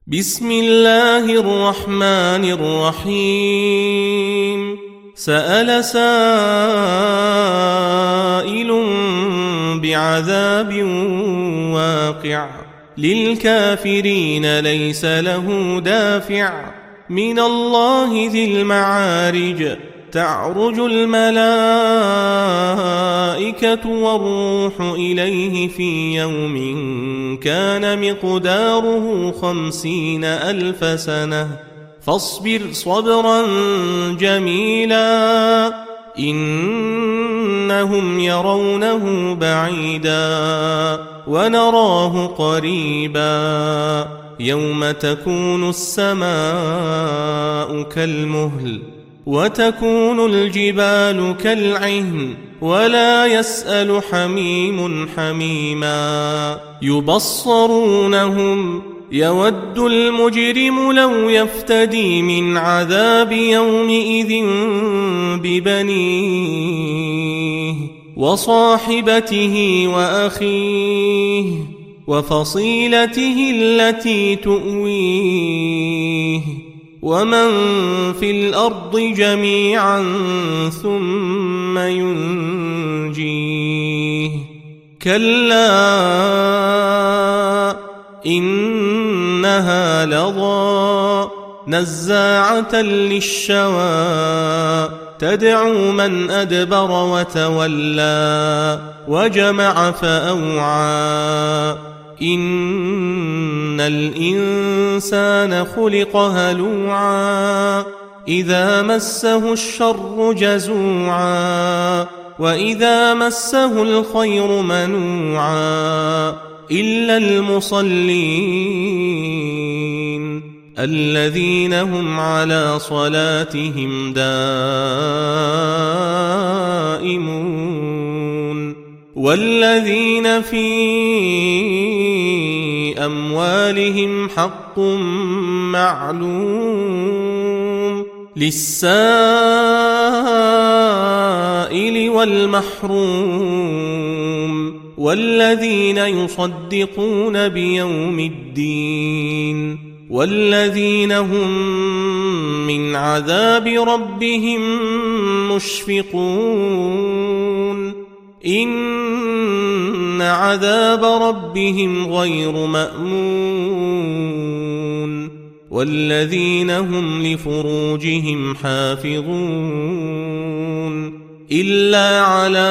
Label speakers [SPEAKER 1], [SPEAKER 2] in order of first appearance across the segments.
[SPEAKER 1] بسم الله الرحمن الرحيم سأل سائل بعذاب واقع للكافرين ليس له دافع من الله ذي المعارج تعرج الملائكة والروح إليه في يوم كان مقداره 50,000 سنة فاصبر صبرا جميلا إنهم يرونه بعيدا ونراه قريبا يوم تكون السماء كالمهل وتكون الجبال كالعهن ولا يسأل حميم حميما يبصرونهم يود المجرم لو يفتدي من عذاب يومئذ ببنيه وصاحبته وأخيه وفصيلته التي تؤويه ومن في الأرض جميعا ثم ينجيه كلا إنها لظى نزاعة للشوى تدعو من أدبر وتولى وجمع فأوعى إن الإنسان خلق هلوعا إذا مسه الشر جزوعا وإذا مسه الخير منوعا إلا المصلين الذين هم على صلاتهم دائمون والذين في أموالهم حق معلوم للسائل والمحروم والذين يصدقون بيوم الدين والذين هم من عذاب ربهم مشفقون إن عذاب ربهم غير مأمون والذين هم لفروجهم حافظون إلا على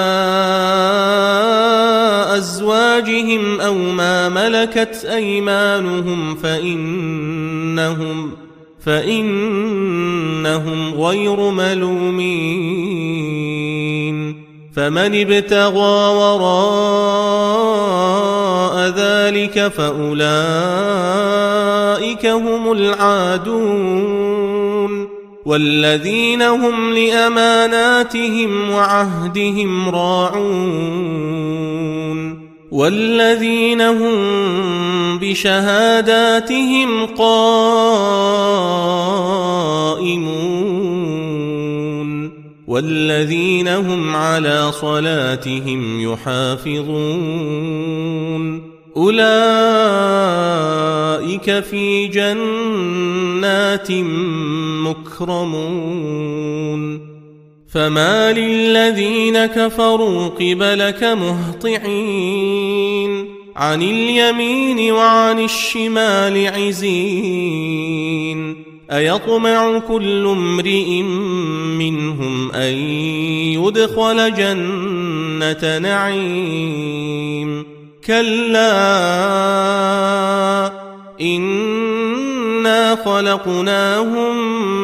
[SPEAKER 1] أزواجهم أو ما ملكت أيمانهم فإنهم غير ملومين فمن ابتغى وراء ذلك فأولئك هم العادون والذين هم لأماناتهم وعهدهم راعون والذين هم بشهاداتهم قائمون والذين هم على صلاتهم يحافظون أولئك في جنات مكرمون فما للذين كفروا قبلك مهطعين عن اليمين وعن الشمال عزين أيطمع كل امرئ منهم أن يدخل جنة نعيم كلا إنا خلقناهم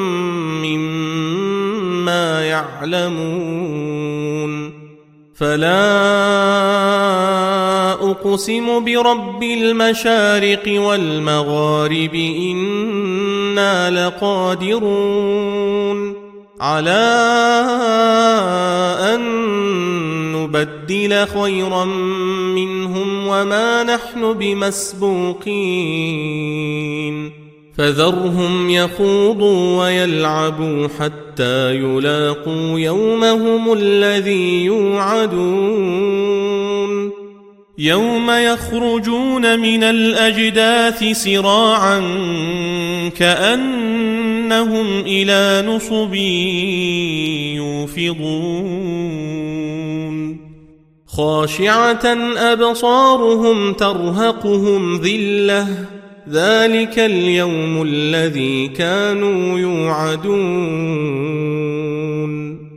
[SPEAKER 1] مما يعلمون فلا أقسم برب المشارق والمغارب إنا لقادرون على أن نبدل خيرا منهم وما نحن بمسبوقين فذرهم يخوضوا ويلعبوا حتى يلاقوا يومهم الذي يوعدون يوم يخرجون من الأجداث سراعا كأنهم إلى نصب يوفضون خاشعة أبصارهم ترهقهم ذلة ذلك اليوم الذي كانوا يوعدون